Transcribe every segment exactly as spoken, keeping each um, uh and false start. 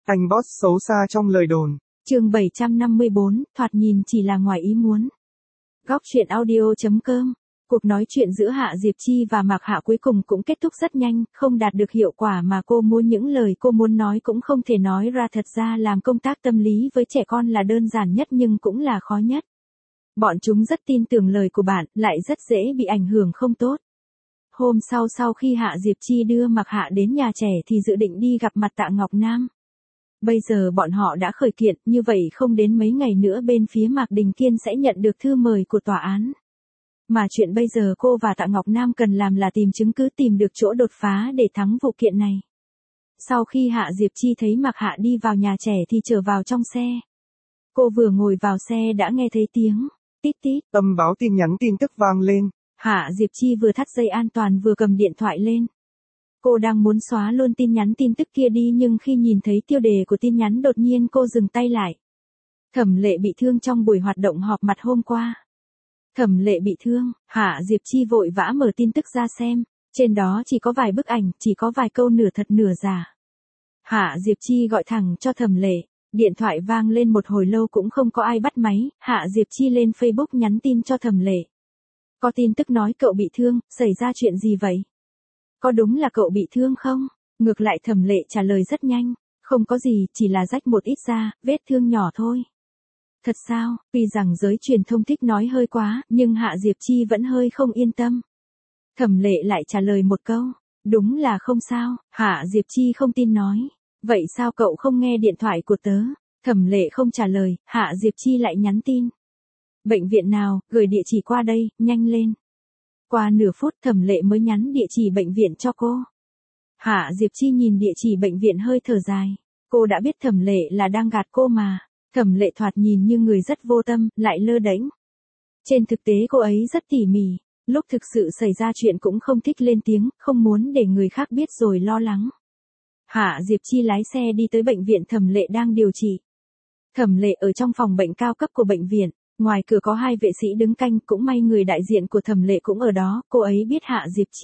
Anh boss xấu xa trong lời đồn. Chương bảy trăm năm mươi bốn, thoạt nhìn chỉ là ngoài ý muốn. Góc truyện audio chấm com. Cuộc nói chuyện giữa Hạ Diệp Chi và Mạc Hạ cuối cùng cũng kết thúc rất nhanh, không đạt được hiệu quả mà cô muốn, những lời cô muốn nói cũng không thể nói ra. Thật ra làm công tác tâm lý với trẻ con là đơn giản nhất nhưng cũng là khó nhất. Bọn chúng rất tin tưởng lời của bạn, lại rất dễ bị ảnh hưởng không tốt. Hôm sau sau khi Hạ Diệp Chi đưa Mạc Hạ đến nhà trẻ thì dự định đi gặp mặt Tạ Ngọc Nam. Bây giờ bọn họ đã khởi kiện, như vậy không đến mấy ngày nữa bên phía Mạc Đình Kiên sẽ nhận được thư mời của tòa án. Mà chuyện bây giờ cô và Tạ Ngọc Nam cần làm là tìm chứng cứ, tìm được chỗ đột phá để thắng vụ kiện này. Sau khi Hạ Diệp Chi thấy Mạc Hạ đi vào nhà trẻ thì trở vào trong xe. Cô vừa ngồi vào xe đã nghe thấy tiếng tít tít. Tâm báo tin nhắn tin tức vang lên. Hạ Diệp Chi vừa thắt dây an toàn vừa cầm điện thoại lên. Cô đang muốn xóa luôn tin nhắn tin tức kia đi nhưng khi nhìn thấy tiêu đề của tin nhắn đột nhiên cô dừng tay lại. Thẩm Lệ bị thương trong buổi hoạt động họp mặt hôm qua. Thẩm Lệ bị thương, Hạ Diệp Chi vội vã mở tin tức ra xem, trên đó chỉ có vài bức ảnh, chỉ có vài câu nửa thật nửa giả. Hạ Diệp Chi gọi thẳng cho Thẩm Lệ, điện thoại vang lên một hồi lâu cũng không có ai bắt máy, Hạ Diệp Chi lên Facebook nhắn tin cho Thẩm Lệ. Có tin tức nói cậu bị thương, xảy ra chuyện gì vậy? Có đúng là cậu bị thương không? Ngược lại Thẩm Lệ trả lời rất nhanh, không có gì, chỉ là rách một ít da, vết thương nhỏ thôi. Thật sao? Tuy rằng giới truyền thông thích nói hơi quá, nhưng Hạ Diệp Chi vẫn hơi không yên tâm. Thẩm Lệ lại trả lời một câu, đúng là không sao. Hạ Diệp Chi không tin nói, vậy sao cậu không nghe điện thoại của tớ? Thẩm Lệ không trả lời, Hạ Diệp Chi lại nhắn tin. Bệnh viện nào, gửi địa chỉ qua đây, nhanh lên. Qua nửa phút Thẩm Lệ mới nhắn địa chỉ bệnh viện cho cô. Hạ Diệp Chi nhìn địa chỉ bệnh viện hơi thở dài. Cô đã biết Thẩm Lệ là đang gạt cô mà. Thẩm Lệ thoạt nhìn như người rất vô tâm, lại lơ đễnh. Trên thực tế cô ấy rất tỉ mỉ. Lúc thực sự xảy ra chuyện cũng không thích lên tiếng, không muốn để người khác biết rồi lo lắng. Hạ Diệp Chi lái xe đi tới bệnh viện Thẩm Lệ đang điều trị. Thẩm Lệ ở trong phòng bệnh cao cấp của bệnh viện. Ngoài cửa có hai vệ sĩ đứng canh, cũng may người đại diện của Thẩm Lệ cũng ở đó, cô ấy biết Hạ Diệp Chi.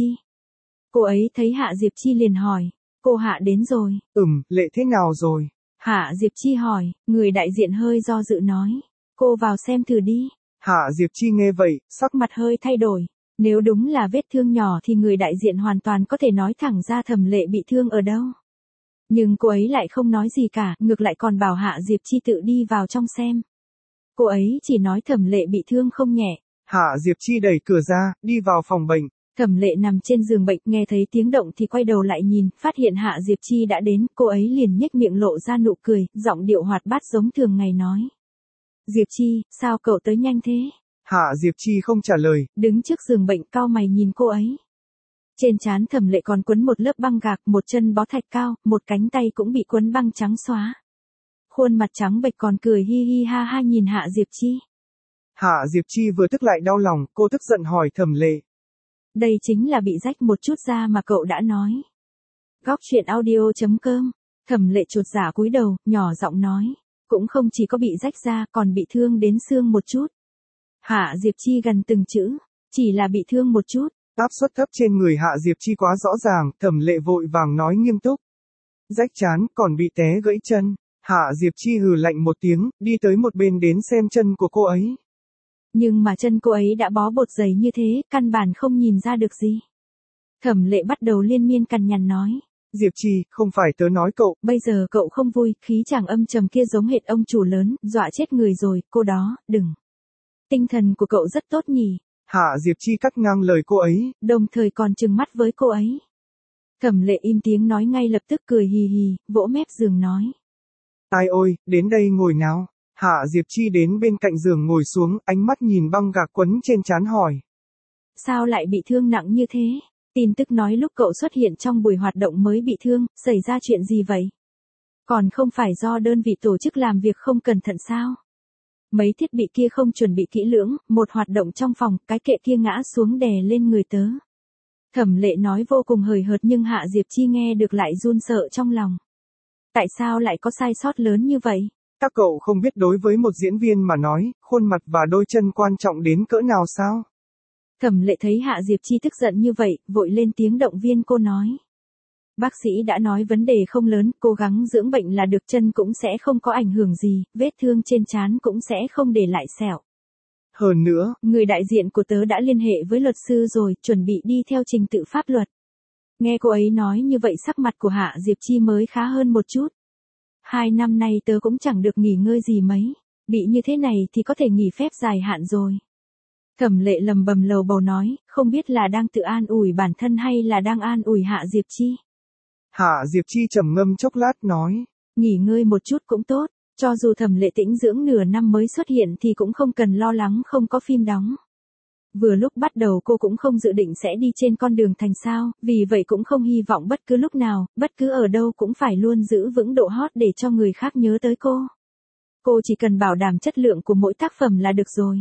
Cô ấy thấy Hạ Diệp Chi liền hỏi, cô Hạ đến rồi. Ừm, Lệ thế nào rồi? Hạ Diệp Chi hỏi, người đại diện hơi do dự nói, cô vào xem thử đi. Hạ Diệp Chi nghe vậy, sắc mặt hơi thay đổi. Nếu đúng là vết thương nhỏ thì người đại diện hoàn toàn có thể nói thẳng ra Thẩm Lệ bị thương ở đâu. Nhưng cô ấy lại không nói gì cả, ngược lại còn bảo Hạ Diệp Chi tự đi vào trong xem. Cô ấy chỉ nói Thẩm Lệ bị thương không nhẹ. Hạ Diệp Chi đẩy cửa ra, đi vào phòng bệnh. Thẩm Lệ nằm trên giường bệnh, nghe thấy tiếng động thì quay đầu lại nhìn, phát hiện Hạ Diệp Chi đã đến, cô ấy liền nhếch miệng lộ ra nụ cười, giọng điệu hoạt bát giống thường ngày nói. Diệp Chi, sao cậu tới nhanh thế? Hạ Diệp Chi không trả lời. Đứng trước giường bệnh cau mày nhìn cô ấy. Trên trán Thẩm Lệ còn quấn một lớp băng gạc, một chân bó thạch cao, một cánh tay cũng bị quấn băng trắng xóa. Khuôn mặt trắng bệch còn cười hi hi ha ha nhìn Hạ Diệp Chi. Hạ Diệp Chi vừa tức lại đau lòng, cô tức giận hỏi Thẩm Lệ. Đây chính là bị rách một chút da mà cậu đã nói. Góc truyện audio chấm com. Thẩm Lệ chột dạ cúi đầu, nhỏ giọng nói. Cũng không chỉ có bị rách da, còn bị thương đến xương một chút. Hạ Diệp Chi gần từng chữ. Chỉ là bị thương một chút. Áp suất thấp trên người Hạ Diệp Chi quá rõ ràng, Thẩm Lệ vội vàng nói nghiêm túc. Rách trán, còn bị té gãy chân. Hạ Diệp Chi hừ lạnh một tiếng, đi tới một bên đến xem chân của cô ấy. Nhưng mà chân cô ấy đã bó bột dày như thế, căn bản không nhìn ra được gì. Thẩm Lệ bắt đầu liên miên cằn nhằn nói. Diệp Chi, không phải tớ nói cậu. Bây giờ cậu không vui, khí chàng âm trầm kia giống hệt ông chủ lớn, dọa chết người rồi, cô đó, đừng. Tinh thần của cậu rất tốt nhỉ. Hạ Diệp Chi cắt ngang lời cô ấy. Đồng thời còn trừng mắt với cô ấy. Thẩm Lệ im tiếng nói ngay lập tức cười hì hì, vỗ mép giường nói. Ai ôi, đến đây ngồi nào. Hạ Diệp Chi đến bên cạnh giường ngồi xuống, ánh mắt nhìn băng gạc quấn trên trán hỏi. Sao lại bị thương nặng như thế? Tin tức nói lúc cậu xuất hiện trong buổi hoạt động mới bị thương, xảy ra chuyện gì vậy? Còn không phải do đơn vị tổ chức làm việc không cẩn thận sao? Mấy thiết bị kia không chuẩn bị kỹ lưỡng, một hoạt động trong phòng, cái kệ kia ngã xuống đè lên người tớ. Thẩm Lệ nói vô cùng hời hợt nhưng Hạ Diệp Chi nghe được lại run sợ trong lòng. Tại sao lại có sai sót lớn như vậy? Các cậu không biết đối với một diễn viên mà nói, khuôn mặt và đôi chân quan trọng đến cỡ nào sao? Thẩm Lệ thấy Hạ Diệp Chi tức giận như vậy, vội lên tiếng động viên cô nói. Bác sĩ đã nói vấn đề không lớn, cố gắng dưỡng bệnh là được, chân cũng sẽ không có ảnh hưởng gì, vết thương trên trán cũng sẽ không để lại sẹo. Hơn nữa, người đại diện của tớ đã liên hệ với luật sư rồi, chuẩn bị đi theo trình tự pháp luật. Nghe cô ấy nói như vậy sắc mặt của Hạ Diệp Chi mới khá hơn một chút. Hai năm nay tớ cũng chẳng được nghỉ ngơi gì mấy, bị như thế này thì có thể nghỉ phép dài hạn rồi. Thẩm Lệ lầm bầm lầu bầu nói, không biết là đang tự an ủi bản thân hay là đang an ủi Hạ Diệp Chi. Hạ Diệp Chi trầm ngâm chốc lát nói. Nghỉ ngơi một chút cũng tốt, cho dù Thẩm Lệ tĩnh dưỡng nửa năm mới xuất hiện thì cũng không cần lo lắng không có phim đóng. Vừa lúc bắt đầu cô cũng không dự định sẽ đi trên con đường thành sao, vì vậy cũng không hy vọng bất cứ lúc nào, bất cứ ở đâu cũng phải luôn giữ vững độ hot để cho người khác nhớ tới cô. Cô chỉ cần bảo đảm chất lượng của mỗi tác phẩm là được rồi.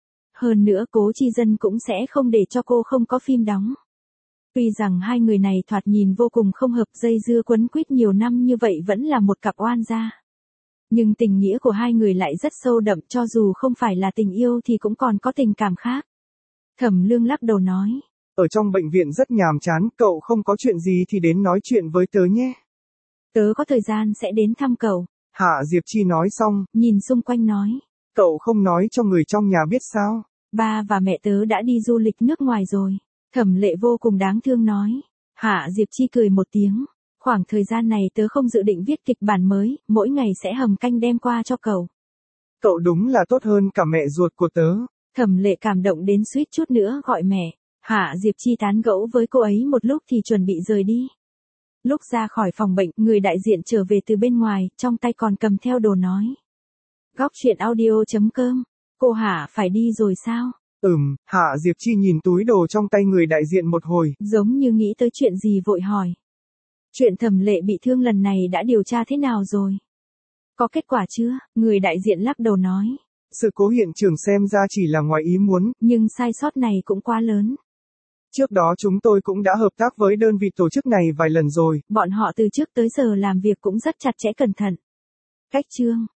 Hơn nữa Cố Chi Dân cũng sẽ không để cho cô không có phim đóng. Tuy rằng hai người này thoạt nhìn vô cùng không hợp, dây dưa quấn quýt nhiều năm như vậy vẫn là một cặp oan gia. Nhưng tình nghĩa của hai người lại rất sâu đậm, cho dù không phải là tình yêu thì cũng còn có tình cảm khác. Thẩm Lương lắc đầu nói. Ở trong bệnh viện rất nhàm chán, cậu không có chuyện gì thì đến nói chuyện với tớ nhé. Tớ có thời gian sẽ đến thăm cậu. Hạ Diệp Chi nói xong, nhìn xung quanh nói. Cậu không nói cho người trong nhà biết sao? Ba và mẹ tớ đã đi du lịch nước ngoài rồi. Thẩm Lệ vô cùng đáng thương nói. Hạ Diệp Chi cười một tiếng. Khoảng thời gian này tớ không dự định viết kịch bản mới, mỗi ngày sẽ hầm canh đem qua cho cậu. Cậu đúng là tốt hơn cả mẹ ruột của tớ. Thẩm Lệ cảm động đến suýt chút nữa gọi mẹ. Hạ Diệp Chi tán gẫu với cô ấy một lúc thì chuẩn bị rời đi. Lúc ra khỏi phòng bệnh, người đại diện trở về từ bên ngoài, trong tay còn cầm theo đồ nói. Góc truyện audio chấm com. Cô Hạ phải đi rồi sao? Ừm, Hạ Diệp Chi nhìn túi đồ trong tay người đại diện một hồi. Giống như nghĩ tới chuyện gì vội hỏi. Chuyện Thẩm Lệ bị thương lần này đã điều tra thế nào rồi? Có kết quả chưa? Người đại diện lắc đầu nói. Sự cố hiện trường xem ra chỉ là ngoài ý muốn. Nhưng sai sót này cũng quá lớn. Trước đó chúng tôi cũng đã hợp tác với đơn vị tổ chức này vài lần rồi. Bọn họ từ trước tới giờ làm việc cũng rất chặt chẽ cẩn thận. Cách chương